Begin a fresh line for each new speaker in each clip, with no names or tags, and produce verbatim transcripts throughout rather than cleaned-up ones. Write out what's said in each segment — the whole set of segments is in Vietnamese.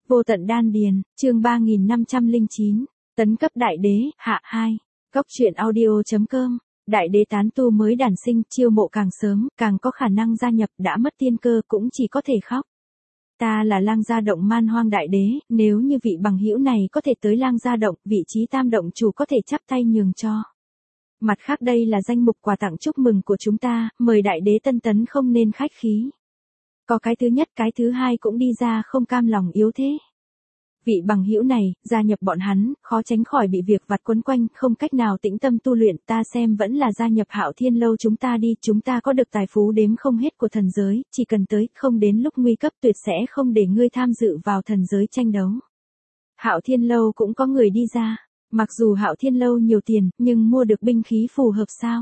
Vô tận đan điền, chương ba nghìn năm trăm lẻ chín, tấn cấp đại đế, hạ hai. Cốc truyện audio.com, đại đế tán tu mới đản sinh, chiêu mộ càng sớm, càng có khả năng gia nhập, đã mất tiên cơ cũng chỉ có thể khóc. Ta là Lang Gia Động Man Hoang đại đế, nếu như vị bằng hữu này có thể tới Lang Gia Động, vị trí tam động chủ có thể chắp tay nhường cho. Mặt khác đây là danh mục quà tặng chúc mừng của chúng ta, mời đại đế tân tấn không nên khách khí. Có cái thứ nhất cái thứ hai cũng đi ra không cam lòng yếu thế. Vị bằng hữu này, gia nhập bọn hắn, khó tránh khỏi bị việc vặt quấn quanh, không cách nào tĩnh tâm tu luyện, ta xem vẫn là gia nhập Hạo Thiên Lâu chúng ta đi, chúng ta có được tài phú đếm không hết của thần giới, chỉ cần tới, không đến lúc nguy cấp tuyệt sẽ không để ngươi tham dự vào thần giới tranh đấu. Hạo Thiên Lâu cũng có người đi ra, mặc dù Hạo Thiên Lâu nhiều tiền, nhưng mua được binh khí phù hợp sao?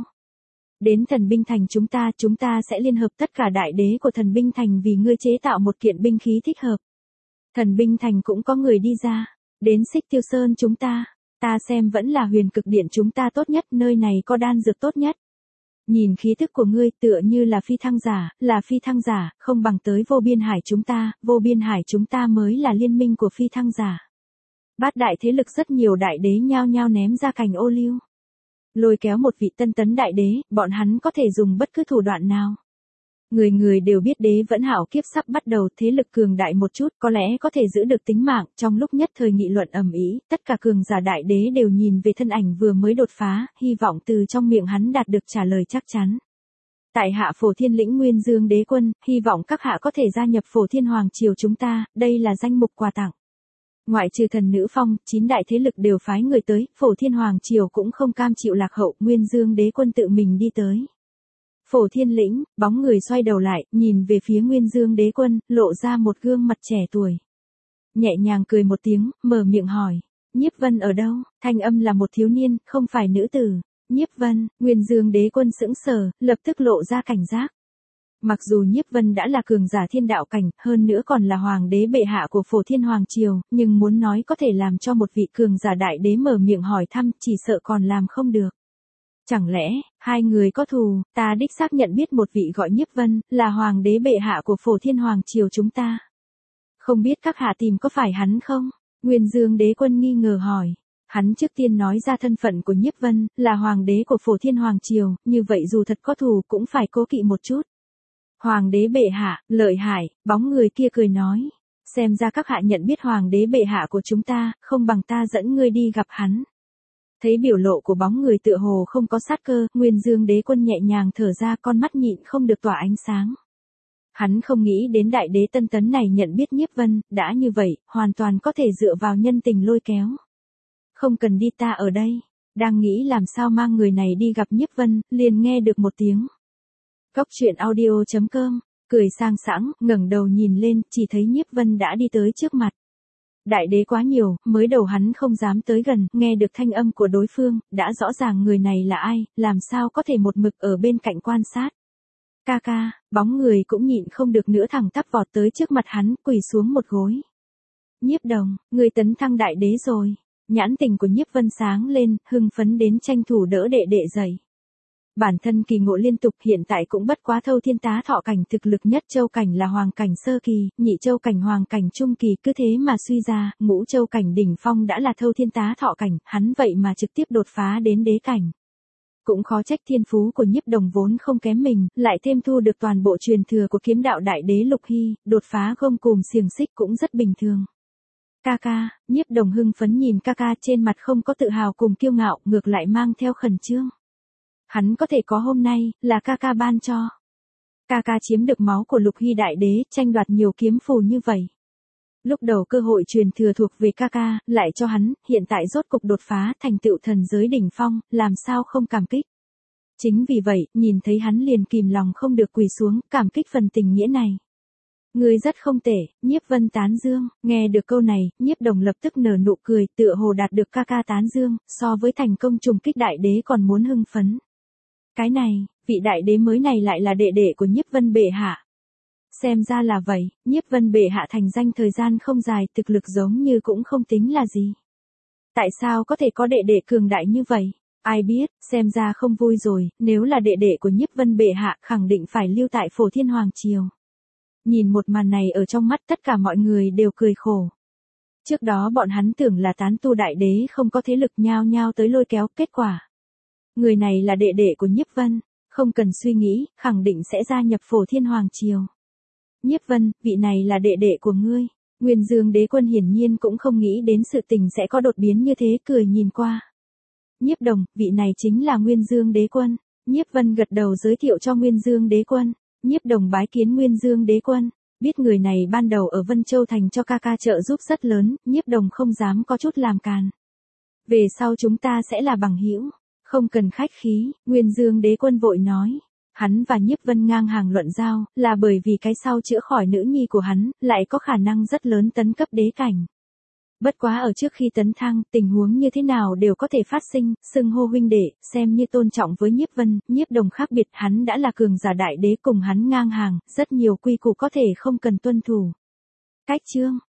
Đến thần binh thành chúng ta, chúng ta sẽ liên hợp tất cả đại đế của thần binh thành vì ngươi chế tạo một kiện binh khí thích hợp. Thần binh thành cũng có người đi ra, đến Xích Tiêu Sơn chúng ta, ta xem vẫn là Huyền Cực Điện chúng ta tốt nhất, nơi này có đan dược tốt nhất. Nhìn khí thức của ngươi tựa như là phi thăng giả, là phi thăng giả, không bằng tới Vô Biên Hải chúng ta, Vô Biên Hải chúng ta mới là liên minh của phi thăng giả. Bát đại thế lực rất nhiều đại đế nhao nhao ném ra cành ô liu. Lôi kéo một vị tân tấn đại đế, bọn hắn có thể dùng bất cứ thủ đoạn nào. Người người đều biết đế vẫn hạo kiếp sắp bắt đầu, thế lực cường đại một chút có lẽ có thể giữ được tính mạng, trong lúc nhất thời nghị luận ầm ĩ, tất cả cường giả đại đế đều nhìn về thân ảnh vừa mới đột phá, hy vọng từ trong miệng hắn đạt được trả lời chắc chắn. Tại hạ Phổ Thiên lĩnh Nguyên Dương đế quân, hy vọng các hạ có thể gia nhập Phổ Thiên Hoàng triều chúng ta, đây là danh mục quà tặng. Ngoại trừ thần nữ phong, chín đại thế lực đều phái người tới, Phổ Thiên Hoàng triều cũng không cam chịu lạc hậu, Nguyên Dương đế quân tự mình đi tới. Phổ Thiên lĩnh, bóng người xoay đầu lại, nhìn về phía Nguyên Dương đế quân, lộ ra một gương mặt trẻ tuổi. Nhẹ nhàng cười một tiếng, mở miệng hỏi, Nhiếp Vân ở đâu? Thanh âm là một thiếu niên, không phải nữ tử. Nhiếp Vân, Nguyên Dương đế quân sững sờ, lập tức lộ ra cảnh giác. Mặc dù Nhiếp Vân đã là cường giả thiên đạo cảnh, hơn nữa còn là hoàng đế bệ hạ của Phổ Thiên Hoàng triều, nhưng muốn nói có thể làm cho một vị cường giả đại đế mở miệng hỏi thăm, chỉ sợ còn làm không được. Chẳng lẽ, hai người có thù, ta đích xác nhận biết một vị gọi Nhiếp Vân, là hoàng đế bệ hạ của Phổ Thiên Hoàng triều chúng ta. Không biết các hạ tìm có phải hắn không? Nguyên Dương đế quân nghi ngờ hỏi. Hắn trước tiên nói ra thân phận của Nhiếp Vân, là hoàng đế của Phổ Thiên Hoàng triều, như vậy dù thật có thù cũng phải cố kỵ một chút. Hoàng đế bệ hạ, lợi hại, bóng người kia cười nói. Xem ra các hạ nhận biết hoàng đế bệ hạ của chúng ta, không bằng ta dẫn ngươi đi gặp hắn. Thấy biểu lộ của bóng người tựa hồ không có sát cơ, Nguyên Dương đế quân nhẹ nhàng thở ra, con mắt nhịn không được tỏa ánh sáng. Hắn không nghĩ đến đại đế tân tấn này nhận biết Nhiếp Vân, đã như vậy, hoàn toàn có thể dựa vào nhân tình lôi kéo. Không cần đi, ta ở đây. Đang nghĩ làm sao mang người này đi gặp Nhiếp Vân, liền nghe được một tiếng. Cốc truyện audio.com, cười sang sảng, ngẩng đầu nhìn lên, chỉ thấy Nhiếp Vân đã đi tới trước mặt. Đại đế quá nhiều, mới đầu hắn không dám tới gần, nghe được thanh âm của đối phương, đã rõ ràng người này là ai, làm sao có thể một mực ở bên cạnh quan sát. Ca ca, bóng người cũng nhịn không được nữa thẳng tắp vọt tới trước mặt hắn, quỳ xuống một gối. Nhiếp Đồng, người tấn thăng đại đế rồi. Nhãn tình của Nhiếp Vân sáng lên, hưng phấn đến tranh thủ đỡ đệ đệ dậy. Bản thân kỳ ngộ liên tục, hiện tại cũng bất quá thâu thiên tá thọ cảnh, thực lực nhất châu cảnh là hoàng cảnh sơ kỳ, nhị châu cảnh hoàng cảnh trung kỳ, cứ thế mà suy ra, ngũ châu cảnh đỉnh phong đã là thâu thiên tá thọ cảnh, hắn vậy mà trực tiếp đột phá đến đế cảnh. Cũng khó trách thiên phú của Nhiếp Đồng vốn không kém mình, lại thêm thu được toàn bộ truyền thừa của kiếm đạo đại đế Lục Hy, đột phá gông cùm xiềng xích cũng rất bình thường. Ca ca, Nhiếp Đồng hưng phấn nhìn ca ca, trên mặt không có tự hào cùng kiêu ngạo, ngược lại mang theo khẩn trương. Hắn có thể có hôm nay, là ca ca ban cho. Ca ca chiếm được máu của Lục Hy đại đế, tranh đoạt nhiều kiếm phù như vậy. Lúc đầu cơ hội truyền thừa thuộc về ca ca, lại cho hắn, hiện tại rốt cục đột phá, thành tựu thần giới đỉnh phong, làm sao không cảm kích. Chính vì vậy, nhìn thấy hắn liền kìm lòng không được quỳ xuống, cảm kích phần tình nghĩa này. Ngươi rất không tệ, Nhiếp Vân tán dương, nghe được câu này, Nhiếp Đồng lập tức nở nụ cười, tựa hồ đạt được ca ca tán dương, so với thành công trùng kích đại đế còn muốn hưng phấn. Cái này, vị đại đế mới này lại là đệ đệ của Nhiếp Vân bệ hạ. Xem ra là vậy, Nhiếp Vân bệ hạ thành danh thời gian không dài, thực lực giống như cũng không tính là gì. Tại sao có thể có đệ đệ cường đại như vậy? Ai biết, xem ra không vui rồi, nếu là đệ đệ của Nhiếp Vân bệ hạ, khẳng định phải lưu tại Phổ Thiên Hoàng triều. Nhìn một màn này ở trong mắt tất cả mọi người đều cười khổ. Trước đó bọn hắn tưởng là tán tu đại đế không có thế lực nhao nhao tới lôi kéo, kết quả. Người này là đệ đệ của Nhiếp Vân, không cần suy nghĩ, khẳng định sẽ gia nhập Phổ Thiên Hoàng Triều. Nhiếp Vân, vị này là đệ đệ của ngươi. Nguyên Dương Đế Quân hiển nhiên cũng không nghĩ đến sự tình sẽ có đột biến như thế, cười nhìn qua. Nhiếp Đồng, vị này chính là Nguyên Dương Đế Quân. Nhiếp Vân gật đầu giới thiệu cho Nguyên Dương Đế Quân. Nhiếp Đồng bái kiến Nguyên Dương Đế Quân. Biết người này ban đầu ở Vân Châu Thành cho ca ca trợ giúp rất lớn, Nhiếp Đồng không dám có chút làm càn. Về sau chúng ta sẽ là bằng hữu, không cần khách khí, Nguyên Dương Đế Quân vội nói. Hắn và Nhiếp Vân ngang hàng luận giao, là bởi vì cái sau chữa khỏi nữ nhi của hắn, lại có khả năng rất lớn tấn cấp đế cảnh. Bất quá ở trước khi tấn thăng, tình huống như thế nào đều có thể phát sinh, xưng hô huynh đệ, xem như tôn trọng với Nhiếp Vân, Nhiếp Đồng khác biệt, hắn đã là cường giả đại đế cùng hắn ngang hàng, rất nhiều quy củ có thể không cần tuân thủ. Cách chương,